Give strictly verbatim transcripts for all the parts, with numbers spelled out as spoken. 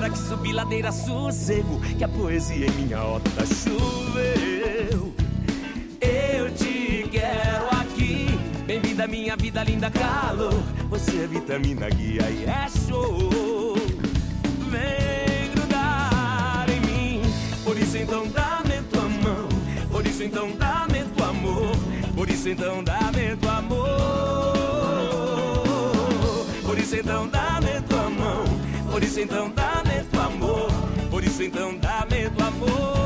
hora que subi ladeira sossego, que a poesia em minha horta choveu. Eu te quero aqui, bem-vinda minha vida linda, calor. Você é vitamina, guia e é show. Vem grudar em mim, por isso então dá-me tua mão. Por isso então dá-me tua amor. Por isso então dá-me tua amor. Por isso então dá-me tua mão. Por isso então dá-me tua amor. Por isso então dá-me tua amor.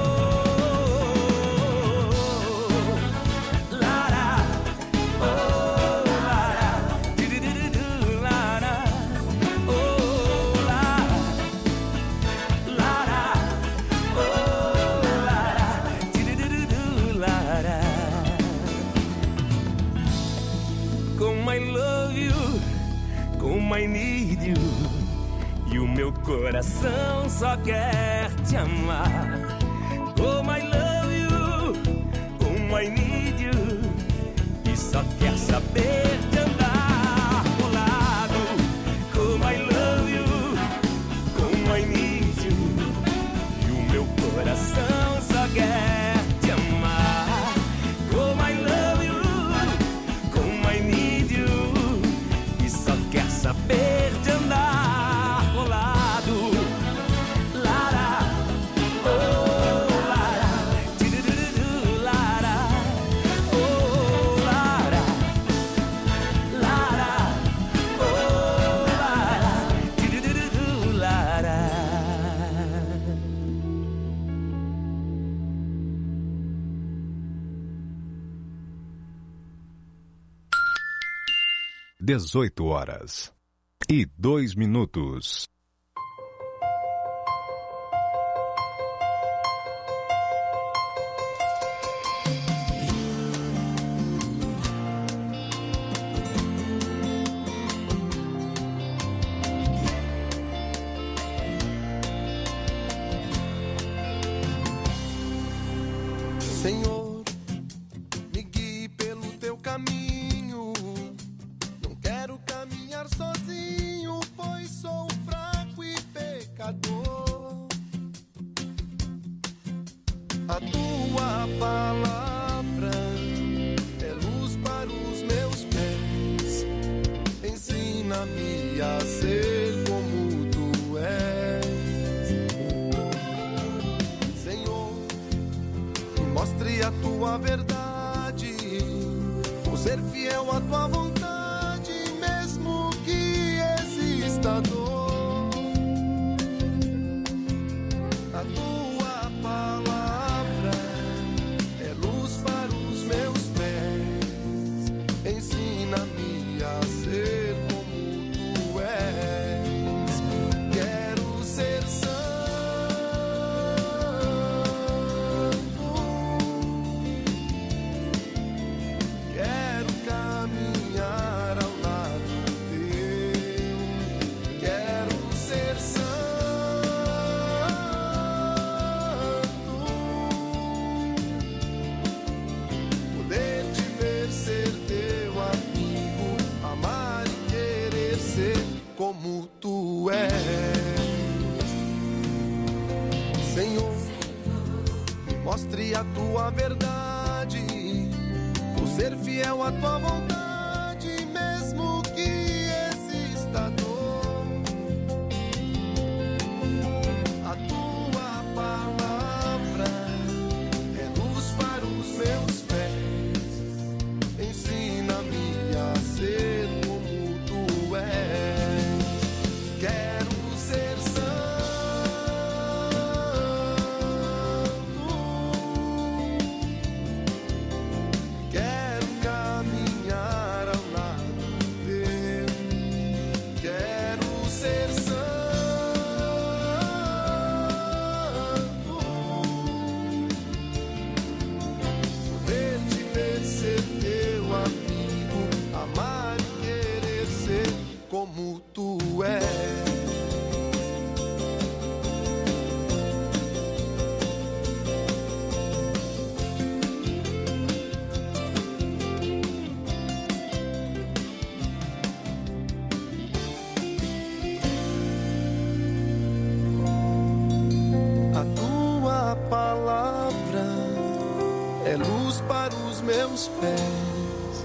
I need you. E o meu coração só quer te amar. Como I love you, como I need you. E só quer saber de andar colado. Como I love you, como I need you. E o meu coração só quer te amar. Como I love you, como I need you. E só quer saber de andar colado. Lara, oh, Lara, tirururudu, Lara, oh, Lara, Lara, oh, Lara, tirururudu, Lara. Dezoito horas e dois minutos. Senhor, me guie pelo teu caminho. Não quero caminhar sozinho, pois sou fraco e pecador. A tua palavra é luz para os meus pés. Ensina-me a ser como tu és. Senhor, me mostre a tua verdade. Vou ser fiel à tua vontade, mesmo que exista dor. A tua palavra é luz para os meus pés. Ensina-me a ser como tu és. Quero ser santo. Quero caminhar ao lado teu. Quero ser santo. Poder te ver, ser teu amigo, amar e querer ser como tu és. Senhor, me mostre a tua verdade. Vou ser fiel à tua vontade, mesmo que exista dor. A tua palavra é luz para os meus pés. Ensina-me a ser como tu és. Quero ser santo. Quero caminhar meus pés.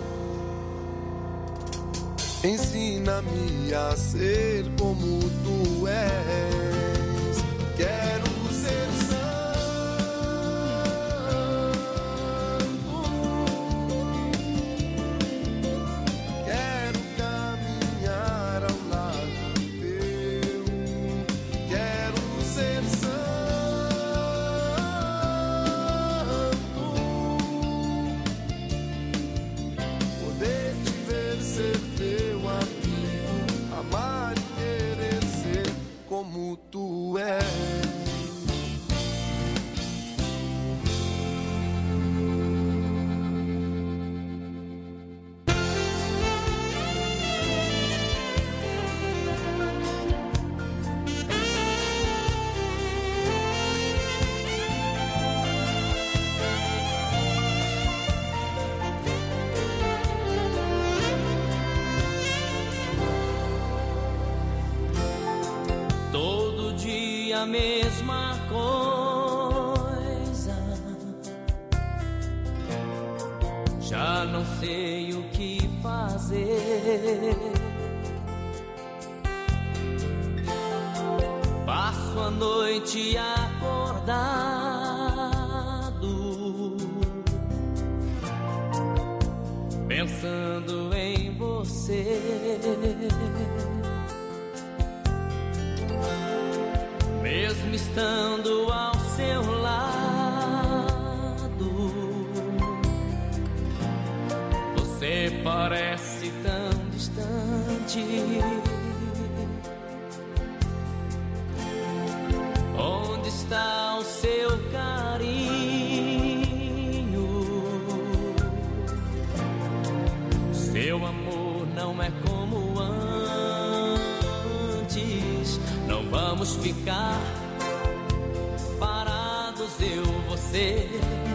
Ensina-me a ser como tu és. Quero ser santo, quero caminhar ao lado teu. Quero ser santo, poder te ver, ser teu amigo, amar e querer ser como tu és. Todo dia a mesma coisa, já não sei o que fazer. Passo a noite acordado, pensando em você. Mesmo estando ao seu lado, você parece tão distante. Onde está o seu carinho? Seu amor não é como antes. Não vamos ficar parados, eu, você,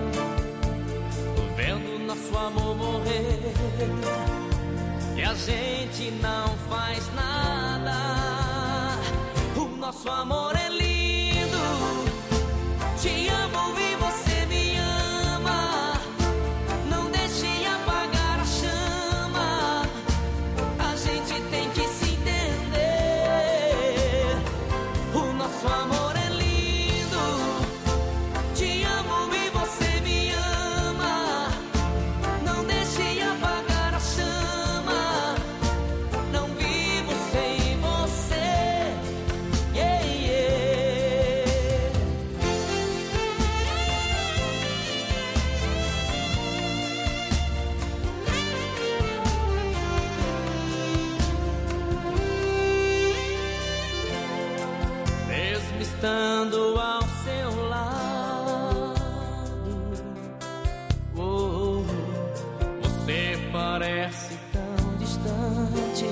vendo nosso amor morrer. E a gente não faz nada. O nosso amor é lindo. Te amo e você me ama. Não deixe apagar a chama. A gente tem que se entender. O nosso amor é lindo. Te amo e você me ama. Não deixe apagar a chama. Não vivo sem você. Yeah, yeah. Mesmo estando ao seu lado, oh, você parece tão distante.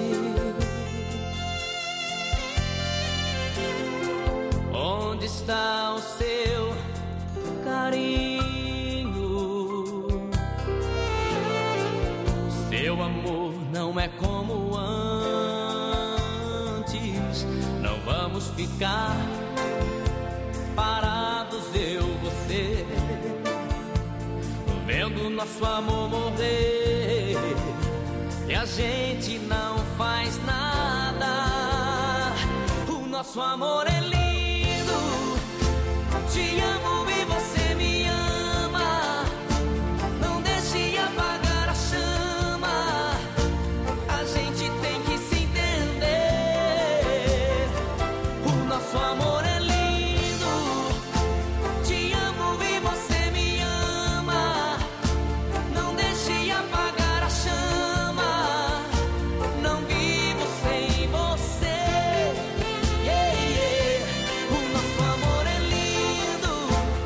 Onde está o seu carinho? Seu amor não é como antes. Não vamos ficar parados, eu, você, vendo nosso amor morrer. E a gente não faz nada. O nosso amor é lindo. Te amo e você me ama. Não deixe apagar a chama. A gente tem que se entender. O nosso amor é lindo. Te amo e você me ama. Não deixe apagar a chama. Não vivo sem você. Yeah, yeah. O nosso amor é lindo.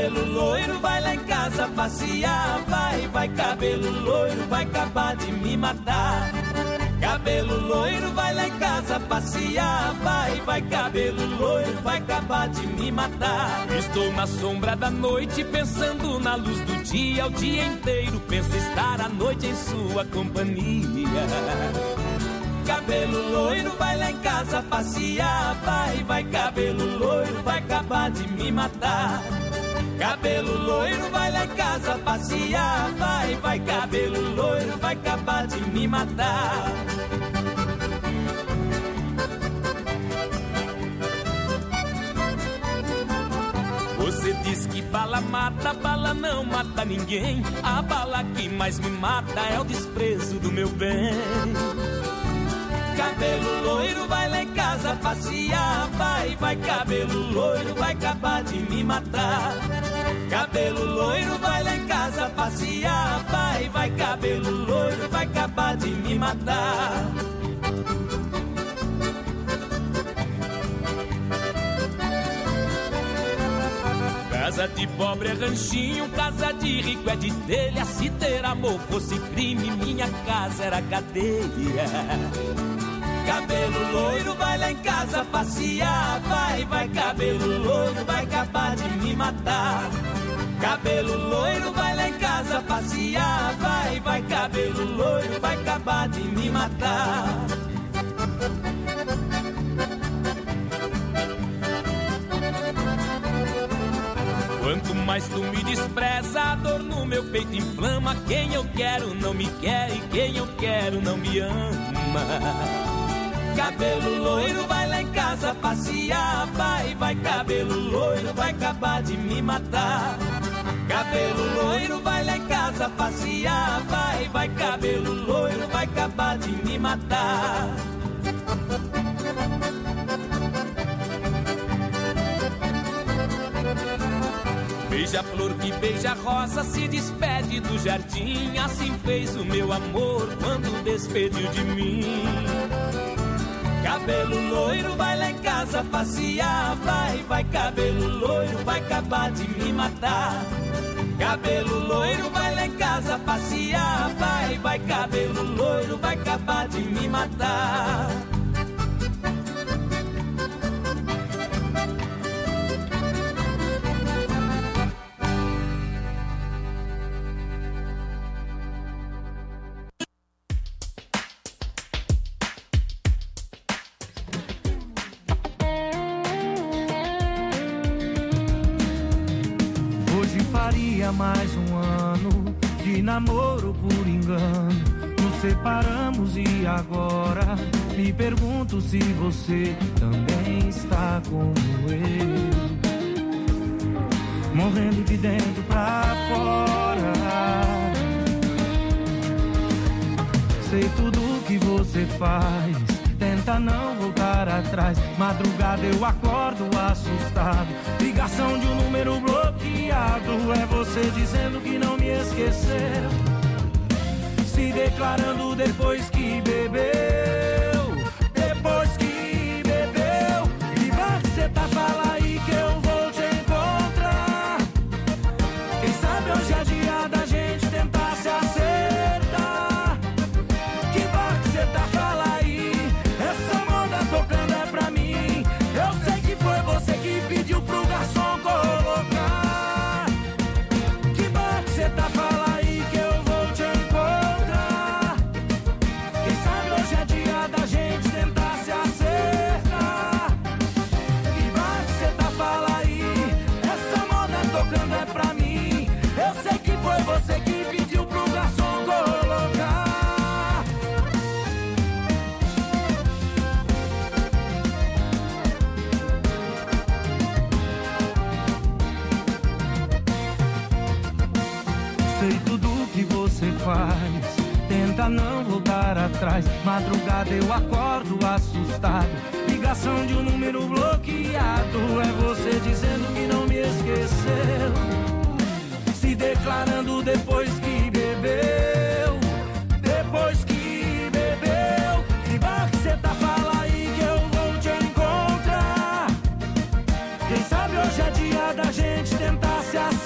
Cabelo loiro, vai lá em casa passear. Vai, vai, cabelo loiro, vai acabar de me matar. Cabelo loiro, vai lá em casa passear. Vai, vai, cabelo loiro, vai acabar de me matar. Estou na sombra da noite, pensando na luz do dia. O dia inteiro penso estar à noite em sua companhia. Cabelo loiro, vai lá em casa passear. Vai, vai, cabelo loiro, vai acabar de me matar. Cabelo loiro, vai lá em casa passear. Vai, vai, cabelo loiro, vai acabar de me matar. Você diz que bala mata, bala não mata ninguém. A bala que mais me mata é o desprezo do meu bem. Cabelo loiro, vai lá em casa passear. Vai, vai, cabelo loiro, vai acabar de me matar. Cabelo loiro, vai lá em casa passear. Vai, vai, cabelo loiro, vai acabar de me matar. Casa de pobre é ranchinho, casa de rico é de telha. Se ter amor fosse crime, minha casa era cadeia. Cabelo loiro, vai lá em casa passear. Vai, vai, cabelo loiro, vai acabar de me matar. Cabelo loiro, vai lá em casa passear. Vai, vai, cabelo loiro, vai acabar de me matar. Quanto mais tu me despreza, a dor no meu peito inflama. Quem eu quero não me quer e quem eu quero não me ama. Cabelo loiro, vai lá em casa passear. Vai, vai, cabelo loiro, vai acabar de me matar. Cabelo loiro, vai lá em casa passear. Vai, vai, cabelo loiro, vai acabar de me matar. Beija-flor que beija rosa se despede do jardim. Assim fez o meu amor quando despediu de mim. Cabelo loiro, vai lá em casa passear. Vai, vai, cabelo loiro, vai acabar de me matar. Cabelo loiro, vai lá em casa passear. Vai, vai, cabelo loiro, vai acabar de me matar. Mais um ano de namoro por engano. Nos separamos e agora me pergunto se você também está como eu, morrendo de dentro pra fora. Sei tudo o que você faz, tenta não voltar atrás. Madrugada eu acordo assustado, ligação de um número bloqueado. É você dizendo que não me esqueceu, se declarando depois que bebeu. Depois que bebeu, e vai que cê tá, fala aí que eu vou te encontrar. Quem sabe hoje é dia da gente tentar se acertar. Que vai que cê tá, fala aí, essa moda tocando é pra mim. Eu sei que foi você que pediu pro garçom colocar. Que vai que cê tá, fala aí que eu vou te encontrar. Quem sabe hoje é dia da gente tentar se acertar. Que vai que cê tá, fala aí, essa moda tocando é pra mim. Eu sei que foi você que pediu pro garçom colocar. Sei tudo o que você faz, tenta não voltar atrás. Madrugada eu acordo assustado, ligação de um número bloqueado. É você dizendo que não me esqueceu, se declarando depois que bebeu. Depois que bebeu, que bar que cê tá, fala aí que eu vou te encontrar. Quem sabe hoje é dia da gente tentar se acertar.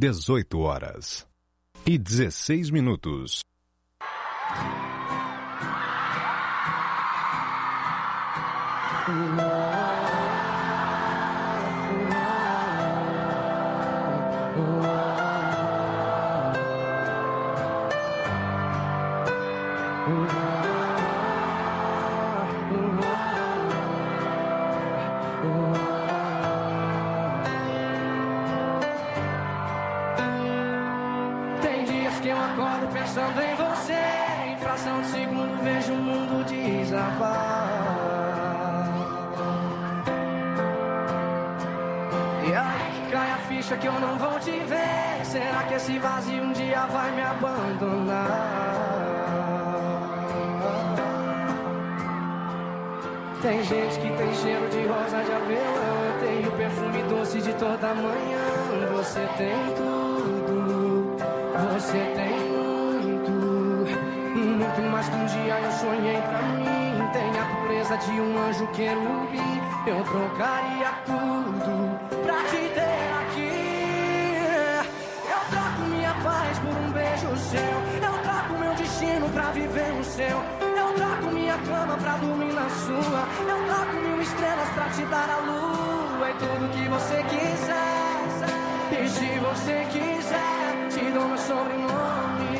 dezoito horas e dezesseis minutos. Tem dias que eu acordo pensando em você, em fração de segundo vejo o mundo desabar. E aí que cai a ficha que eu não vou te ver. Será que esse vazio um dia vai me abandonar? Tem gente que tem cheiro de rosa de avelã, eu tenho perfume doce de toda manhã. Você tem tudo, você tem muito, muito mais que um dia eu sonhei pra mim. Tem a pureza de um anjo querubim. Eu trocaria tudo pra te ter aqui. Eu troco minha paz por um beijo seu. Eu troco meu destino pra viver o seu. Eu troco minha cama pra dormir na sua. Eu troco mil estrelas pra te dar a lua. E tudo que você quiser. E se você quiser, te dou meu sobrenome.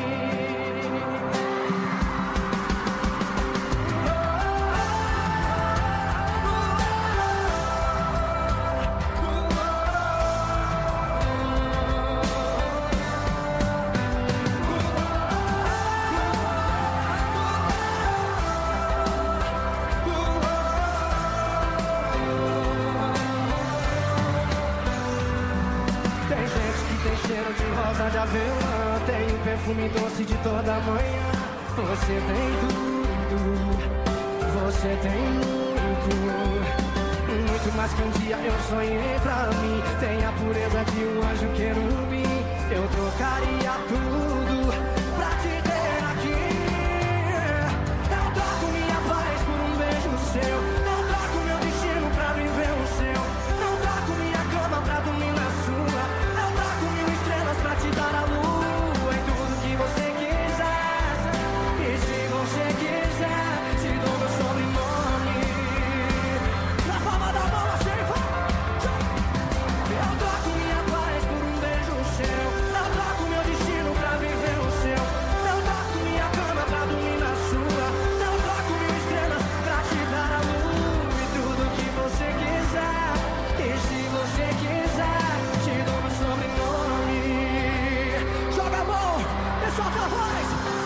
Cheiro de rosa de avelã, tem um perfume doce de toda manhã. Você tem tudo, você tem muito, muito mais que um dia eu sonhei pra mim. Tem a pureza de um anjo querubim. Eu trocaria tudo pra te ter aqui. Eu troco minha paz por um beijo seu. Eu troco meu destino pra viver o seu. Eu troco minha cama pra dormir na sua. Pra te dar a lua e tudo que você quiser. E se você quiser, te dou meu sobrenome. Na palma da mão, assim vai. Eu troco minha paz por um beijo seu. Eu troco meu destino pra viver o seu. Eu troco minha cama pra dormir na sua. Eu troco mil estrelas pra te dar a lua e tudo que você quiser. E se você quiser, te dou meu sobrenome. Joga a mão, solta a voz.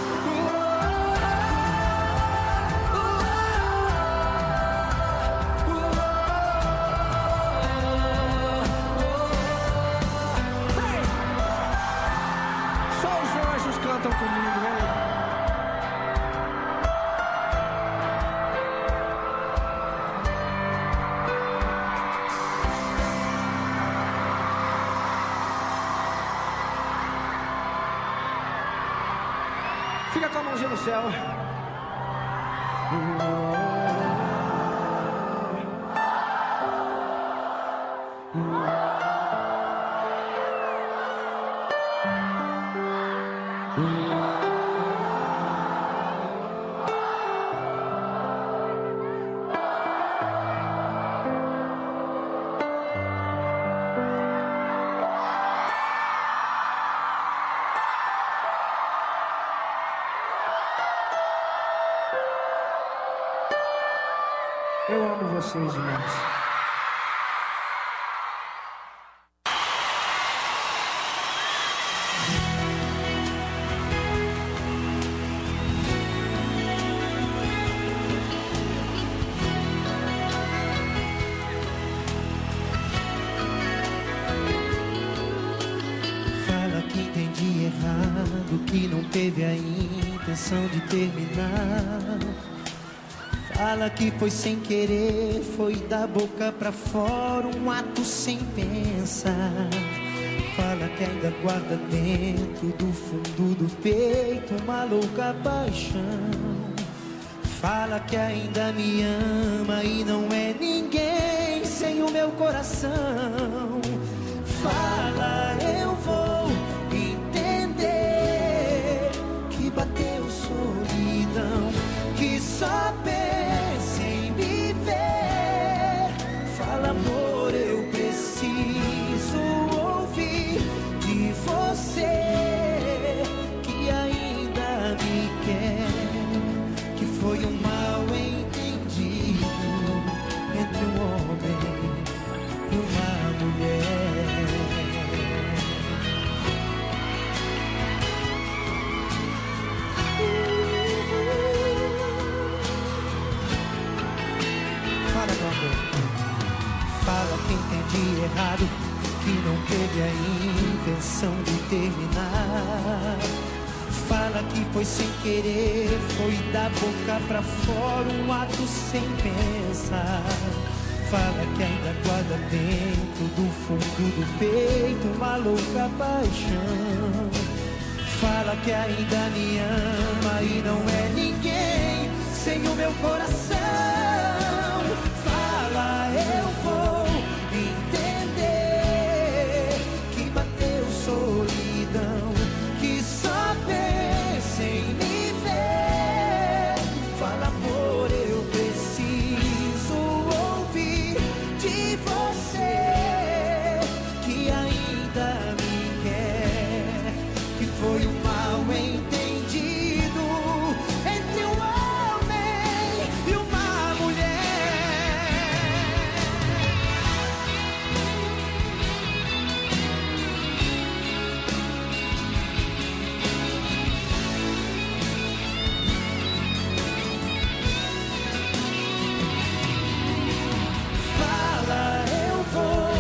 Hey. Só os anjos cantam comigo, hein? Fica com a mãozinha no céu. Eu amo vocês demais. Fala que entendi errado, que não teve a intenção de terminar. Fala que foi sem querer, foi da boca pra fora, um ato sem pensar. Fala que ainda guarda dentro do fundo do peito uma louca paixão. Fala que ainda me ama e não é ninguém sem o meu coração. Fala, eu vou de errado que não teve a intenção de terminar. Fala que foi sem querer, foi da boca pra fora, um ato sem pensar. Fala que ainda guarda dentro do fundo do peito uma louca paixão. Fala que ainda me ama e não é ninguém sem o meu coração. Fala, eu vou entender que bateu solidão, que só pensa em me ver. Fala, amor, eu preciso ouvir de você que ainda me quer, que foi um mal entendido entre um homem e uma mulher. Fala, eu vou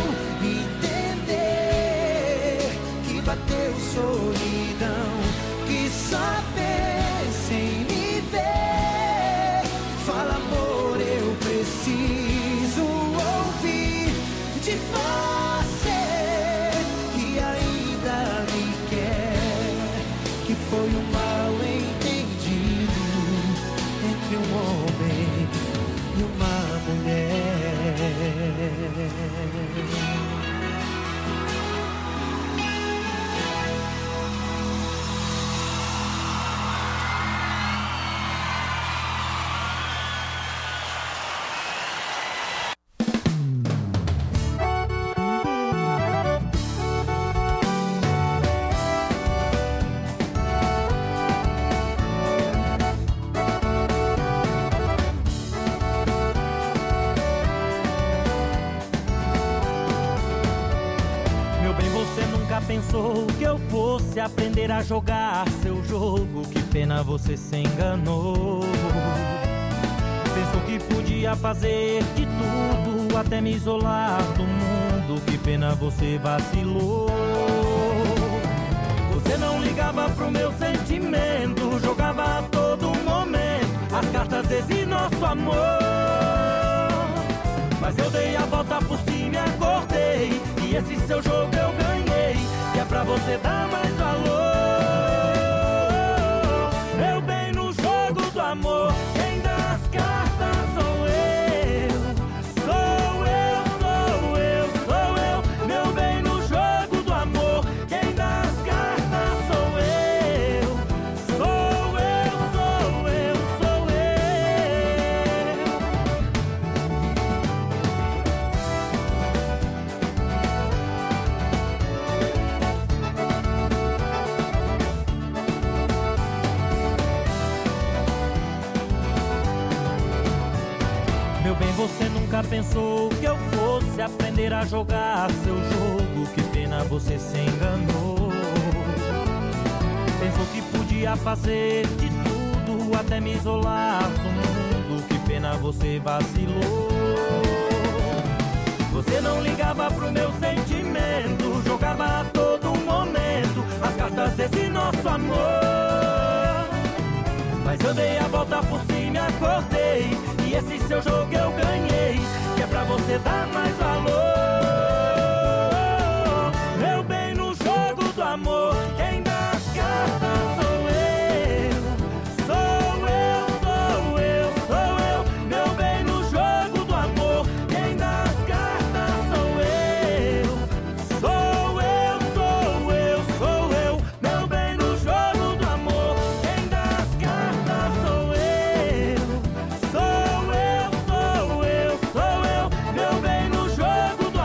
entender que bateu solidão, que só pensa em me ver. Fala, amor, eu preciso ouvir de você que ainda me quer, que foi um mal entendido entre um homem e uma mulher. Meu bem, você nunca pensou que eu fosse aprender a jogar seu jogo. Que pena, você se enganou. Pensou que podia fazer de tudo, até me isolar do mundo. Que pena, você vacilou. Você não ligava pro meu sentimento, jogava a todo momento as cartas desse nosso amor. Mas eu dei a volta por cima e acordei, e esse seu jogo eu ganhei, que é pra você dar mais valor. Eu bem no jogo do amor, quem dá as cartas sou eu. Sou eu, sou eu, sou eu. Meu bem no jogo do amor, quem dá as cartas sou eu. Sou eu, sou eu, sou eu. Meu bem, você nunca pensou que eu fosse aprender a jogar seu jogo. Que pena, você se enganou. Pensou que podia fazer de tudo, até me isolar do mundo. Que pena, você vacilou. Você não ligava pro meu sentimento, jogava a todo momento as cartas desse nosso amor. Mas eu dei a volta por cima e acordei, e esse seu jogo eu ganhei, que é pra você dar mais valor. Meu bem no jogo do amor, quem dá as cartas sou eu. Sou eu, sou eu, sou eu. Meu bem no jogo do amor, quem dá as cartas sou eu. Sou eu, sou eu, sou eu. Meu bem no jogo do amor, quem dá as cartas sou eu. Sou eu, sou eu, sou eu. Meu bem no jogo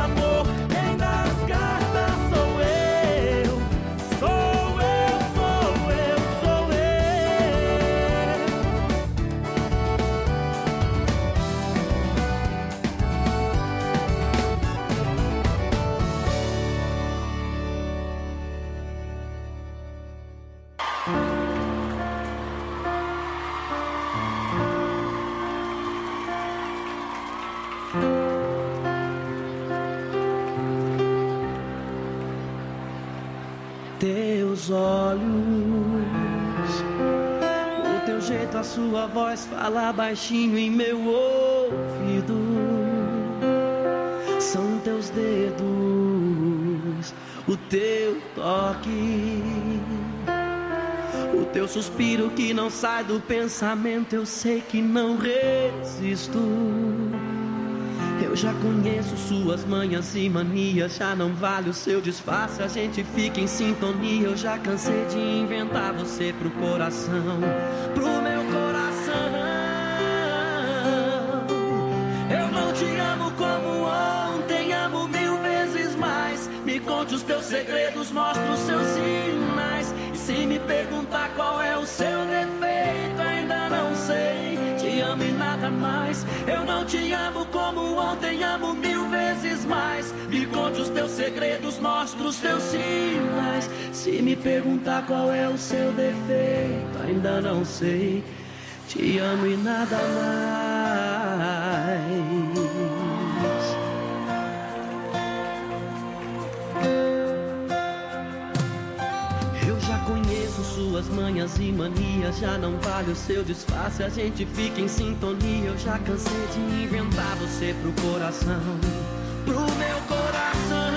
O teu jeito, a sua voz fala baixinho em meu ouvido. São teus dedos, o teu toque, o teu suspiro que não sai do pensamento. Eu sei que não resisto. Eu já conheço suas manhas e manias. Já não vale o seu disfarce, a gente fica em sintonia. Eu já cansei de inventar você pro coração, pro meu coração. Eu não te amo como ontem, amo mil vezes mais. Me conte os teus segredos, mostra os seus sinais. E se me perguntar qual é o seu defeito, ainda não sei. Te amo e nada mais. Eu não te amo como ontem, amo mil vezes mais. Me conte os teus segredos, mostra os teus sinais. Se me perguntar qual é o seu defeito, ainda não sei. Te amo e nada mais. Suas manhas e manias, já não vale o seu disfarce, a gente fica em sintonia. Eu já cansei de inventar você pro coração, pro meu coração.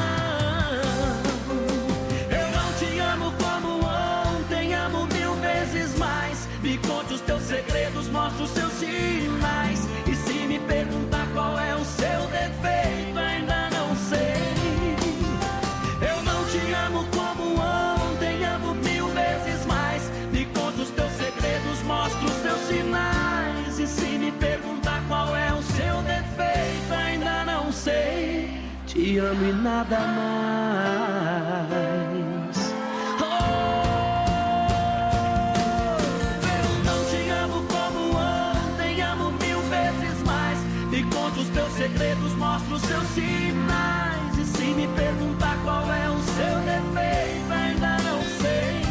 Eu não te amo como ontem, amo mil vezes mais. Me conte os teus segredos, mostra os seus sinais. E se me perguntar qual é o seu defeito, ainda não sei. Eu não te amo como ontem, amo mil vezes mais. Me conta os teus segredos, mostra os seus sinais. E se me perguntar qual é o seu defeito, ainda não sei. Te amo e nada mais. Oh, eu não te amo como ontem, amo mil vezes mais. Me conta os teus segredos, mostra os seus sinais. E se me perguntar qual é o seu defeito, ainda não sei.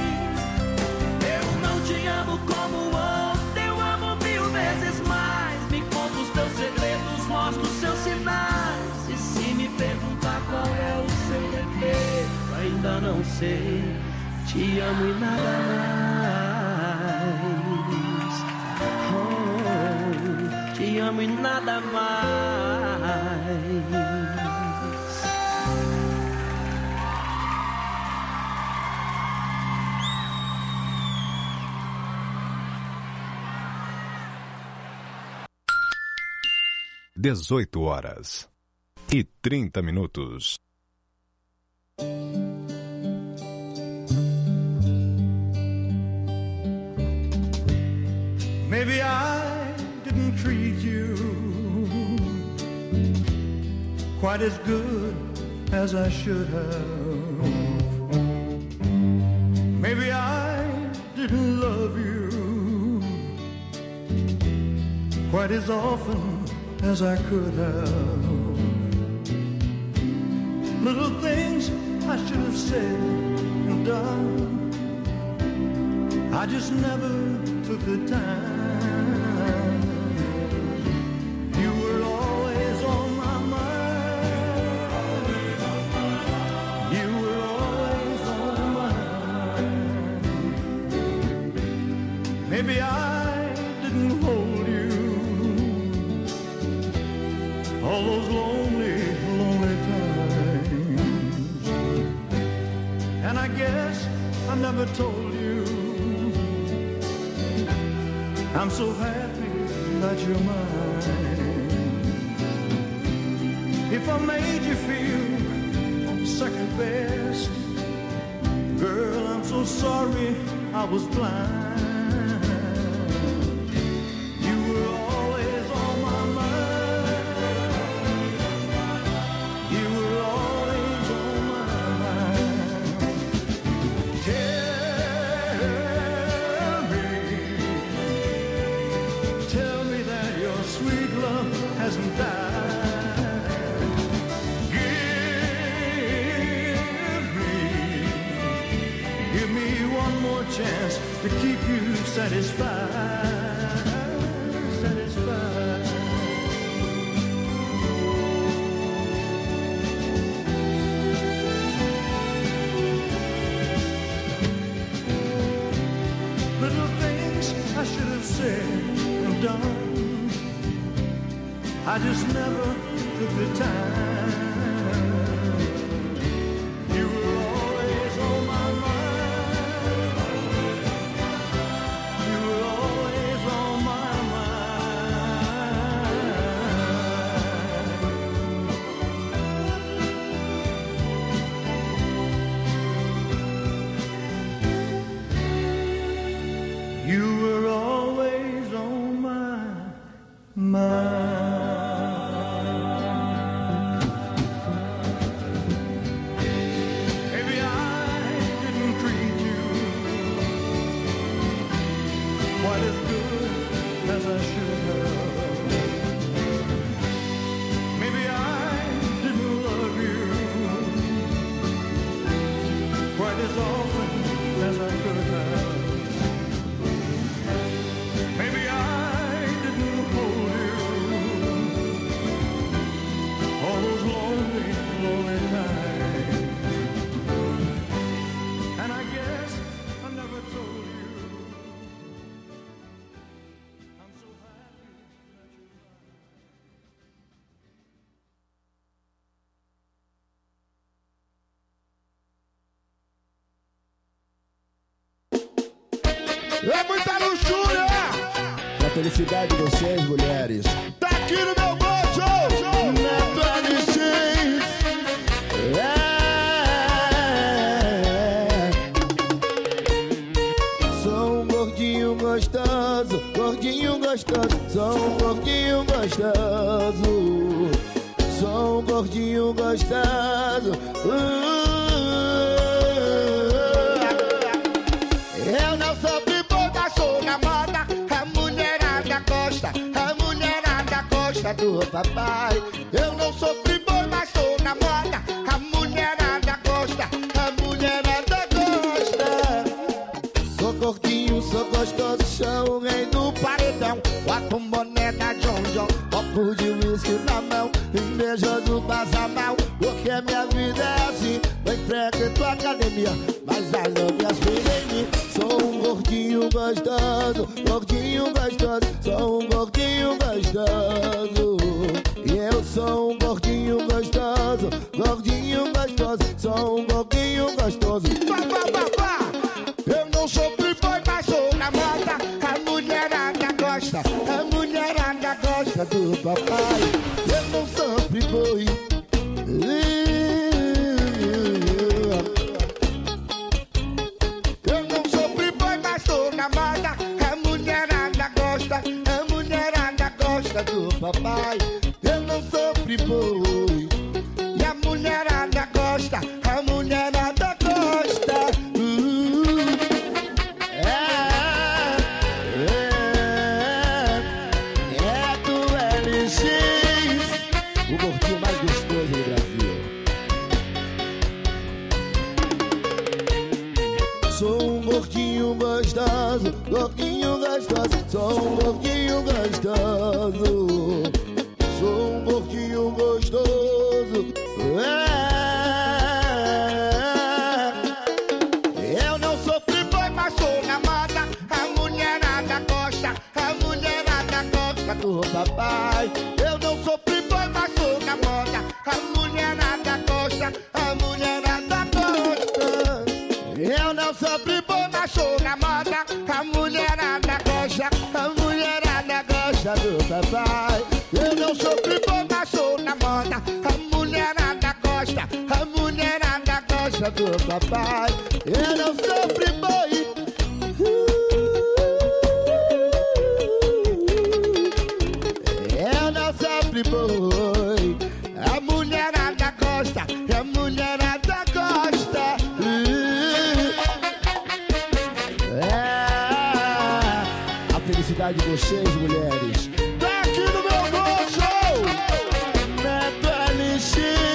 Te amo como ontem, eu amo mil vezes mais. Me conta os teus segredos, mostra os seus sinais. E se me perguntar qual é o seu defeito, ainda não sei. Te amo e nada mais. Oh, te amo e nada mais. dezoito horas e trinta minutos. Maybe I didn't treat you quite as good as I should have. Maybe I didn't love you quite as often as I could have. Little things I should have said and done, I just never took the time. You were always on my mind. You were always on my mind. Maybe I didn't hold you all those lonely, lonely times. And I guess I never told you I'm so happy that you're mine. If I made you feel second best, girl, I'm so sorry I was blind. Chance to keep you satisfied, satisfied. said and done. I just never took the time. You were always on my mind. You were always on my mind. You were always on my mind. É muita luxúria! Pra felicidade de vocês, mulheres. Tá aqui no meu bolso! Neto L X! É. Sou um gordinho gostoso, gordinho gostoso. Sou um gordinho gostoso. Sou um gordinho gostoso. Uh. Eu não sou friboi, mas sou na moda. A mulherada gosta, a mulherada gosta do papai. Eu não sou friboi, mas sou na moda. A mulherada gosta, a mulherada gosta. Sou gordinho, sou gostoso, sou o rei do paredão. Boto moneda John John, copo de whisky na mão. Invejoso passa mal, porque minha vida é assim. Eu enfrento a academia, mas as outras vivem em mim. Sou um gordinho gostoso, gordinho gostoso. Sou um gordinho gostoso. E eu sou um gordinho gostoso, gordinho gostoso. Sou um gordinho gostoso. Vá, vá, vá, vá. Eu não sou friboi, mas sou na moda. A mulherada gosta, a mulherada gosta do papai. Eu não sou friboi. Eu não sou friboi, mas sou na moda. A mulherada gosta, a mulherada gosta do papai. Eu não sou friboi. E a mulherada gosta, a mulherada gosta. Uh, é, é, é do L X, o gordinho mais gostoso do Brasil. Sou um gordinho gostoso, gordinho gostoso. Sou um gordinho gostoso. Sou um gordinho gostoso. É. Eu não sou friboi, mas sou na moda. A mulherada gosta, a mulherada gosta do papai. Eu não sou friboi, mas sou na moda. A mulherada gosta, a mulherada gosta. Eu não sou friboi, mas sou na moda. A mulherada gosta, a mulherada gosta do papai. Eu não sou friboi, mas sou na moda. A mulherada gosta, a mulherada gosta do papai. Eu não sou friboi. Eu não sou friboi. A mulherada gosta, a mulherada gosta. É. A felicidade de vocês, mulheres. Tá aqui no meu bolso. Neto L X.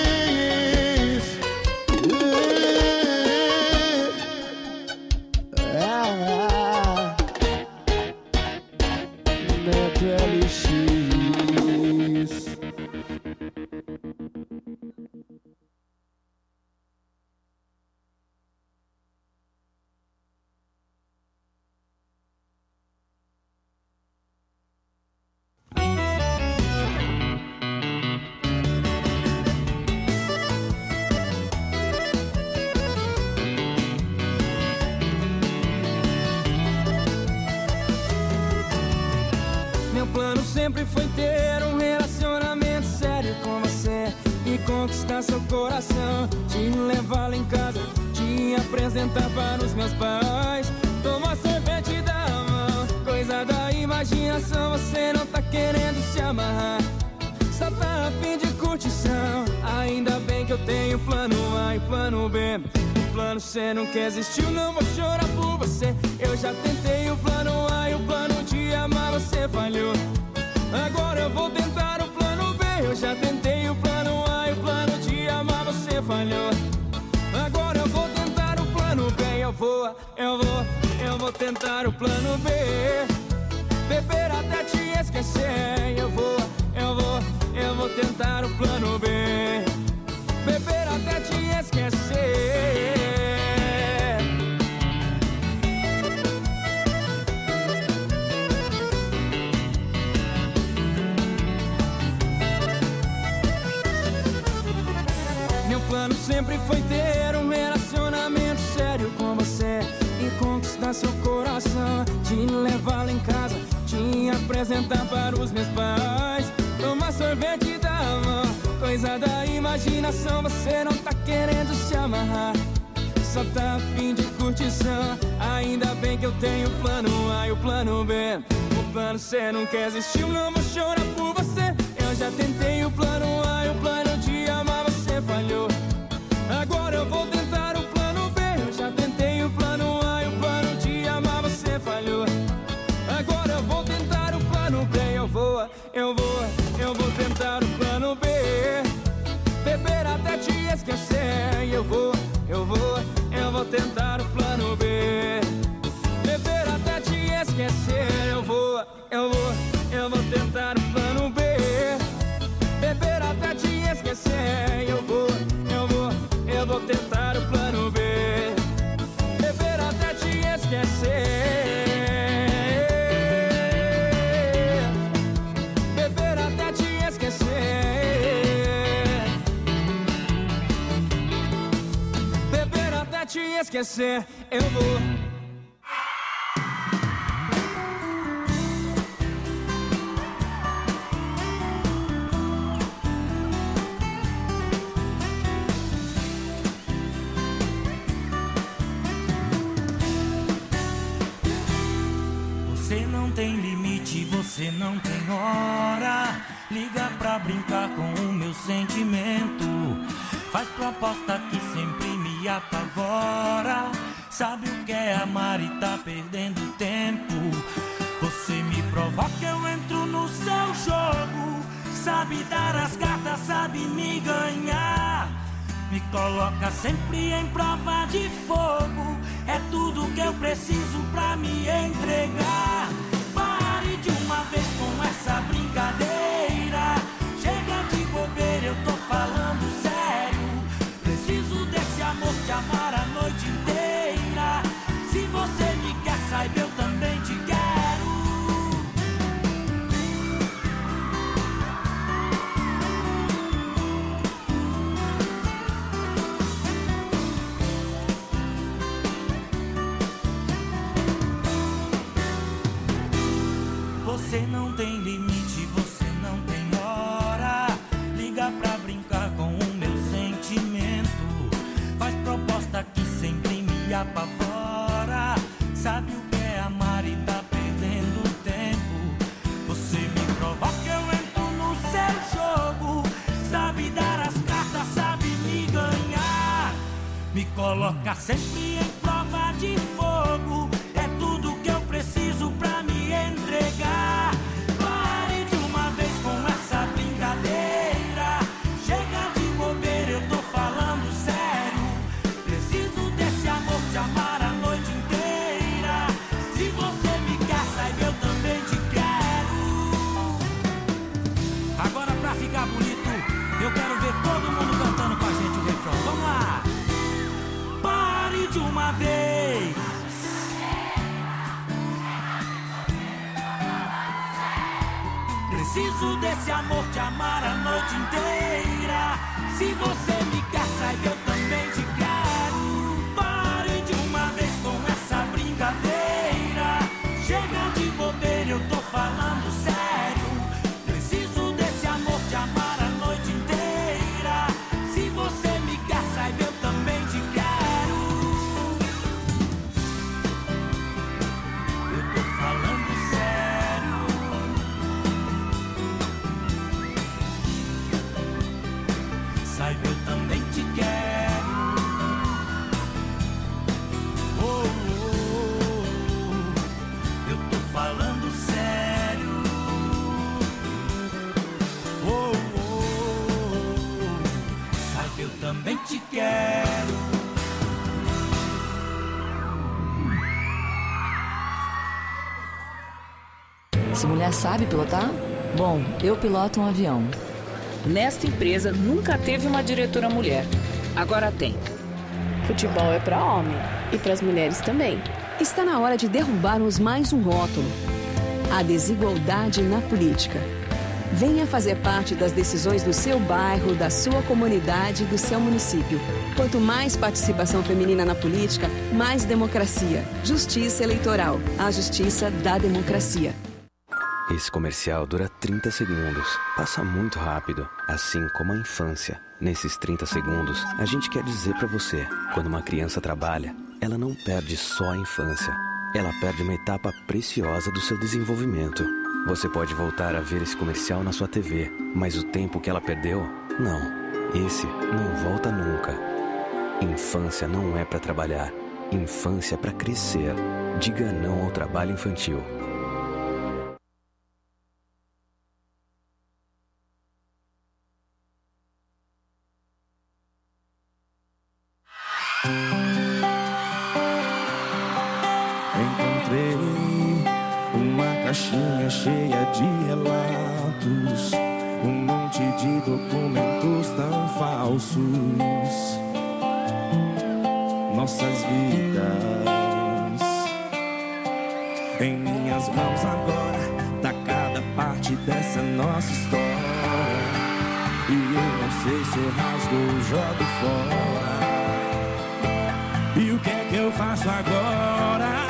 É. Neto L X. sempre foi ter um relacionamento sério com você e conquistar seu coração, te levar lá em casa, te apresentar para os meus pais, tomar sorvete da mão, coisa da imaginação. Você não tá querendo se amarrar, só tá a fim de curtição. Ainda bem que eu tenho plano A e plano B. O plano C nunca existiu, não vou chorar por você. Eu já tentei o plano A e o plano de amar, você falhou. Agora eu vou tentar o plano B. Eu já tentei o plano A e o plano de amar, você falhou. Agora eu vou tentar o plano B. Eu vou, eu vou, eu vou tentar o plano B. Beber até te esquecer. Eu vou, eu vou, eu vou tentar o plano B. Beber até te esquecer. Meu plano sempre foi ter um relacionamento sério com você e conquistar seu coração, te levar lá em casa, te apresentar para os meus pais, tomar sorvete da mão, coisa da imaginação. Você não tá querendo se amarrar, só tá a fim de curtição. Ainda bem que eu tenho o plano A e o plano B. O plano C nunca existiu, não vou chorar por você. Eu já tentei o plano A e o plano de amar, você falhou. Agora eu vou tentar o plano B. Eu já tentei o plano A e o plano de amar, você falhou. Agora eu vou tentar o plano B. Eu vou, eu vou, eu vou tentar o plano B. Beber até te esquecer. Eu vou, eu vou, eu vou tentar o plano B. Beber até te esquecer. Eu vou, eu vou, eu vou tentar o plano B. Beber até te esquecer. Eu vou, eu vou, eu vou tentar o plano B. Beber até te esquecer. Beber até te esquecer. Beber até te esquecer. Eu vou. Você não tem limite, você não tem hora. Liga pra brincar com o meu sentimento. Faz proposta que sempre me apavora. Sabe o que é amar e tá perdendo tempo. Você me provoca, eu entro no seu jogo. Sabe dar as cartas, sabe me ganhar. Me coloca sempre em prova de fogo. É tudo que eu preciso pra me entregar. Pare de uma vez com essa brincadeira. Chega de bobeira, eu tô falando sério. Preciso desse amor, te amar a noite inteira. Se você me quer, saiba, eu também te quero. Você não tem limite, você não tem hora. Liga pra brincar com o meu sentimento. Faz proposta que sempre me apavora. Sabe o que é amar e tá perdendo tempo. Você me provoca, eu entro no seu jogo. Sabe dar as cartas, sabe me ganhar. Me coloca sempre em prova de fogo. É tudo que eu preciso pra me entregar. Pare de uma vez com essa brincadeira. Chega de bobeira, eu tô falando sério. Preciso desse amor, te amar a noite inteira. Se você me quer, saiba, eu também te quero. Agora pra ficar bonito, eu quero ver todo mundo cantando com a gente o refrão. Vamos lá! Pare de uma vez. Preciso desse amor, te amar a noite inteira. Se você me quer, saiba, eu também te quero. Pare de uma vez com essa brincadeira. Chega de bobeira, eu tô falando sério. Essa mulher sabe pilotar? Bom, eu piloto um avião. Nesta empresa nunca teve uma diretora mulher. Agora tem. Futebol é para homem e para as mulheres também. Está na hora de derrubarmos mais um rótulo. A desigualdade na política. Venha fazer parte das decisões do seu bairro, da sua comunidade, do seu município. Quanto mais participação feminina na política, mais democracia. Justiça eleitoral. A justiça da democracia. Esse comercial dura trinta segundos. Passa muito rápido, assim como a infância. Nesses trinta segundos, a gente quer dizer pra você, quando uma criança trabalha, ela não perde só a infância. Ela perde uma etapa preciosa do seu desenvolvimento. Você pode voltar a ver esse comercial na sua T V, mas o tempo que ela perdeu, não. Esse não volta nunca. Infância não é pra trabalhar. Infância é pra crescer. Diga não ao trabalho infantil. Encontrei uma caixinha cheia de relatos, um monte de documentos tão falsos. Nossas vidas em minhas mãos agora, tá cada parte dessa nossa história. E eu não sei se eu rasgo ou jogo fora. E o que é que eu faço agora?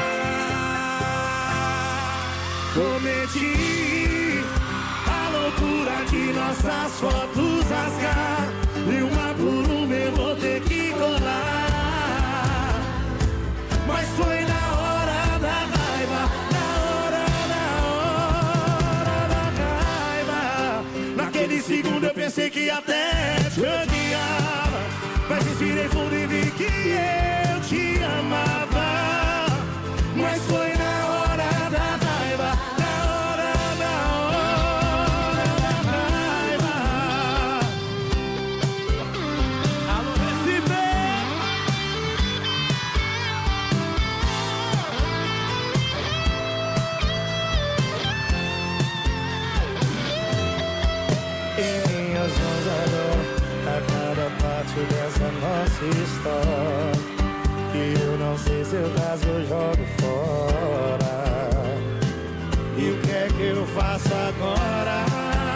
Cometi a loucura de nossas fotos rasgar, e uma por uma eu vou ter que colar. Mas foi na hora da raiva, na hora, na hora da raiva. Naquele segundo eu pensei que até te odiava, mas respirei fundo e vi que eu te amava. Mas foi na hora da raiva, na hora, na hora da raiva. Alô, Recife! Em minhas mãos agora, a cada parte dessa nossa história, que eu não sei se eu caso eu jogo fora. E o que é que eu faço agora?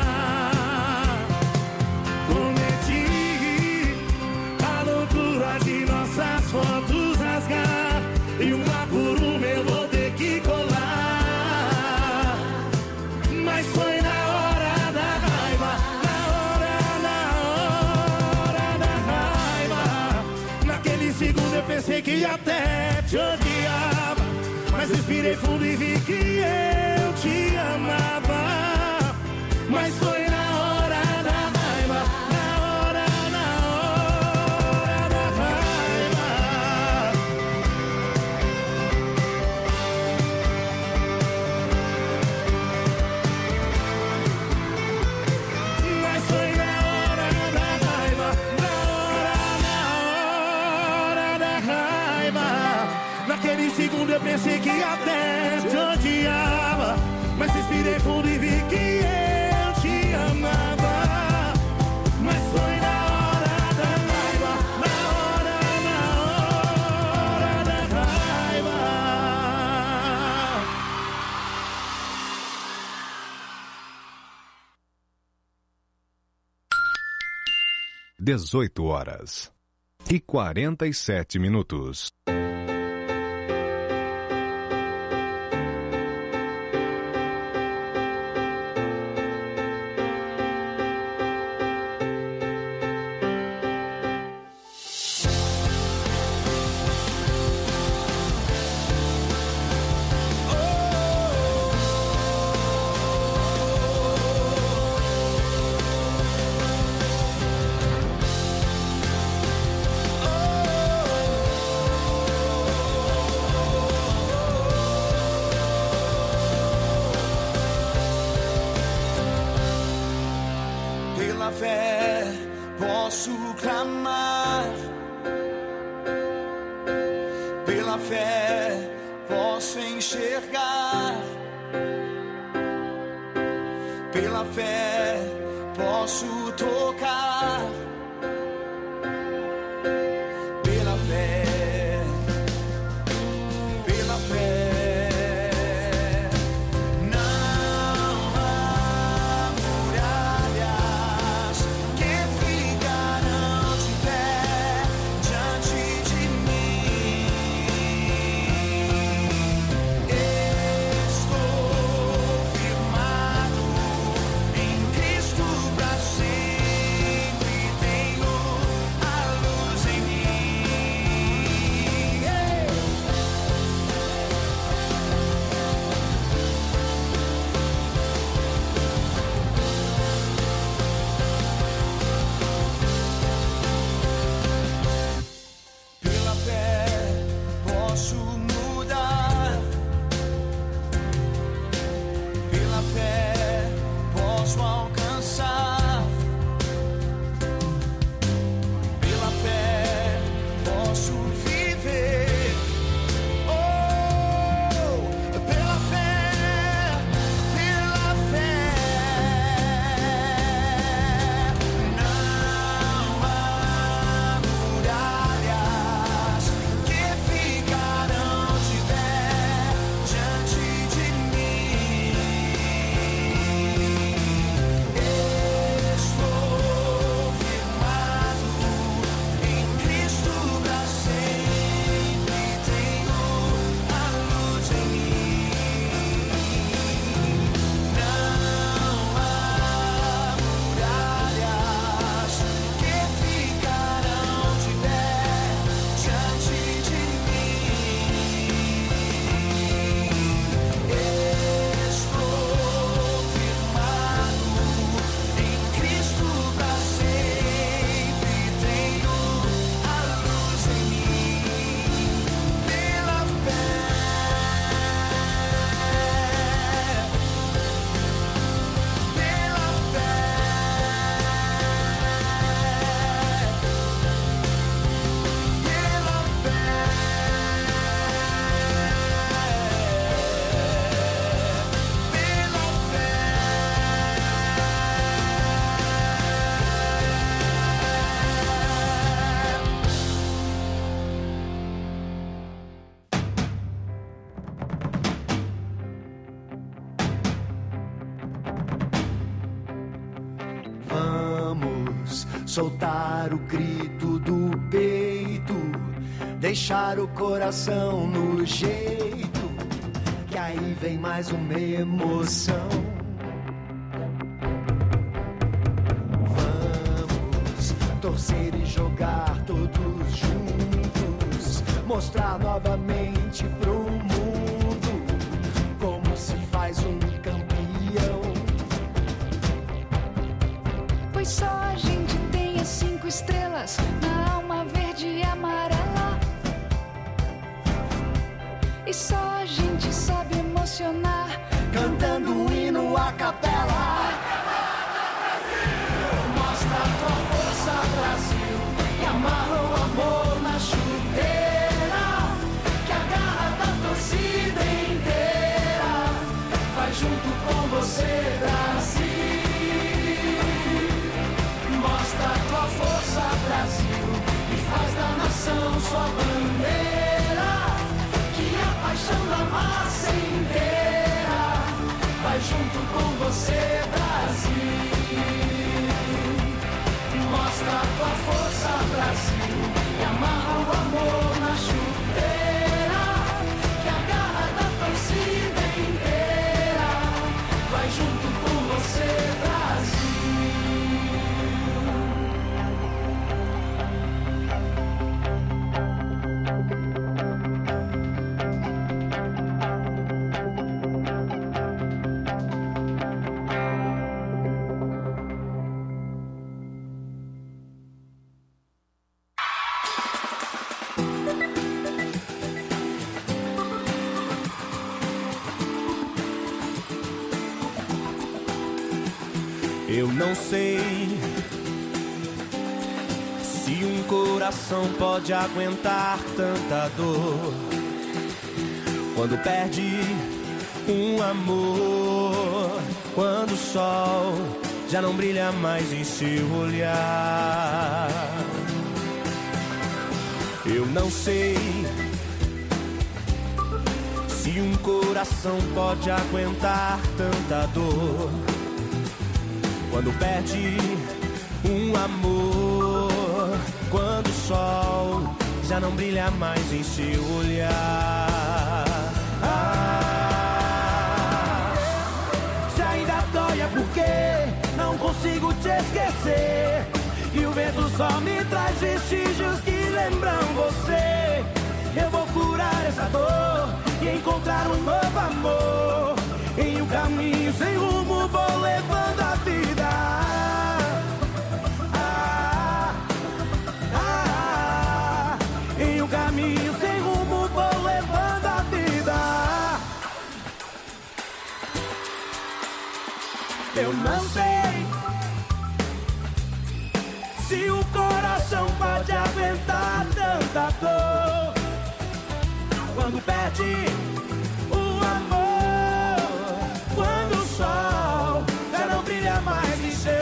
Cometi a loucura de nossas fotos rasgar, e uma por uma eu vou ter que colar. Mas foi na hora da raiva, na hora, na hora da raiva. Naquele segundo eu pensei que até te odiava, mas respirei fundo e vi que eu te amava. Mas foi na hora da raiva, na hora, na hora da raiva. Mas foi na hora da raiva, na hora, na hora da raiva. Naquele segundo eu pensei que até te odiava, mas respirei fundo e vi que eu te amava. Mas foi na hora da raiva, na hora, na hora da raiva. dezoito horas e quarenta e sete minutos. Pela fé posso clamar, pela fé posso enxergar Pela fé posso tocar. Pela fé, pela fé. Soltar o grito do peito, deixar o coração no jeito, que aí vem mais uma emoção. Vamos torcer e jogar todos juntos, mostrar novamente pro mundo como se faz um campeão. Pois só a gente tem as cinco estrelas na alma verde e amarela. E só a gente sabe emocionar, cantando um hino a capela. Mostra a tua força, Brasil, e amarra o amor na chuteira, que a garra da torcida inteira vai junto com você, Brasil. Mostra a tua força, Brasil, e faz da nação sua bandeira, que a paixão da massa inteira vai junto com você, Brasil. Mostra a tua força, Brasil, e amarra o amor na chuteira, que a garra da torcida inteira vai junto com você, Brasil. Eu não sei se um coração pode aguentar tanta dor quando perde um amor quando o sol já não brilha mais em seu olhar. Eu não sei se um coração pode aguentar tanta dor quando perde um amor, quando o sol já não brilha mais em seu olhar. Ah, se ainda dói é porque não consigo te esquecer, e o vento só me traz vestígios que lembram você. Eu vou curar essa dor e encontrar um novo amor. Em um caminho sem rumo vou levando a vida. Ah, ah, ah. Em um caminho sem rumo vou levando a vida. Eu não sei se o coração pode aguentar tanta dor quando perde o amor, quando o sol já não brilha mais em seu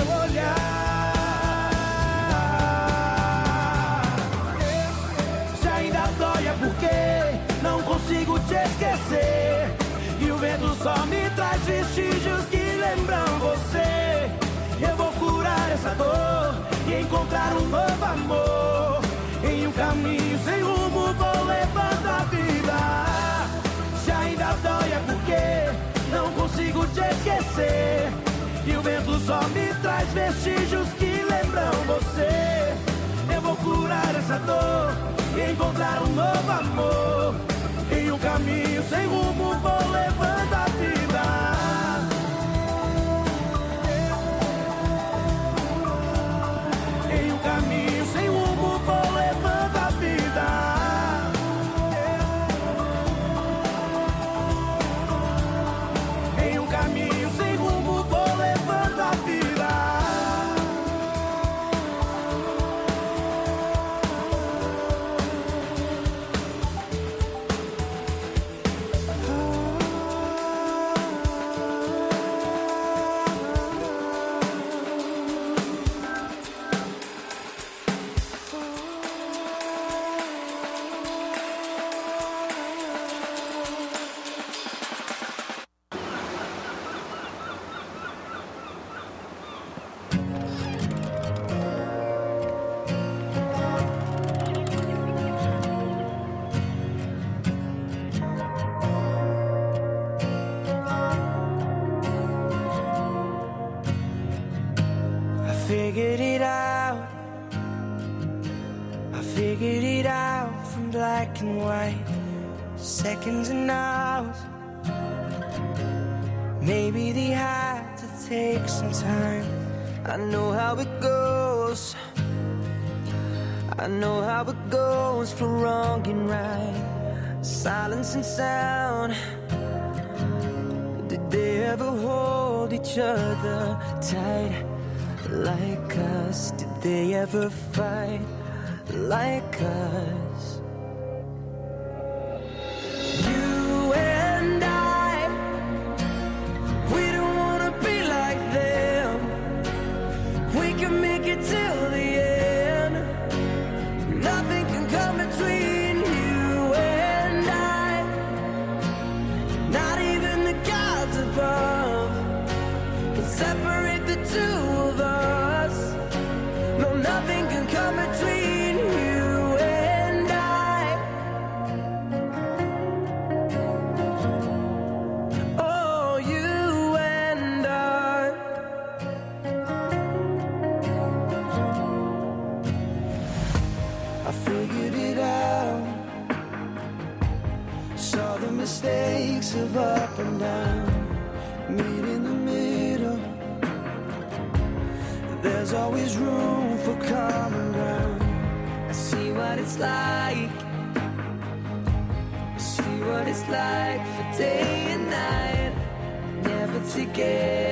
olhar. Se ainda dói é porque não consigo te esquecer, e o vento só me traz vestígios que lembram você. Eu vou curar essa dor e encontrar um novo amor. Em um caminho sem rumo vou levando a vida. Se ainda dói é porque não consigo te esquecer, e o vento só me traz vestígios que lembram você. Eu vou curar essa dor e encontrar um novo amor. Em um caminho sem rumo vou levando a vida. Caminho sem rumo vou levando a vida. Em um caminho sem rumo vou levando a vida. Figured it out, I figured it out from black and white, seconds and hours. Maybe they had to take some time. I know how it goes, I know how it goes for wrong and right, silence and sound. Did they ever hold each other tight like us? Did they ever fight like us? You and I, we don't wanna be like them. We can make it till the end. Nothing can come between you and I. Not even the gods above can separate the two of us. No, nothing can come between you and I. Oh, you and I. I figured it out, saw the mistakes of up and down, meet in the middle. There's always room for common ground. I see what it's like, I see what it's like for day and night, never together.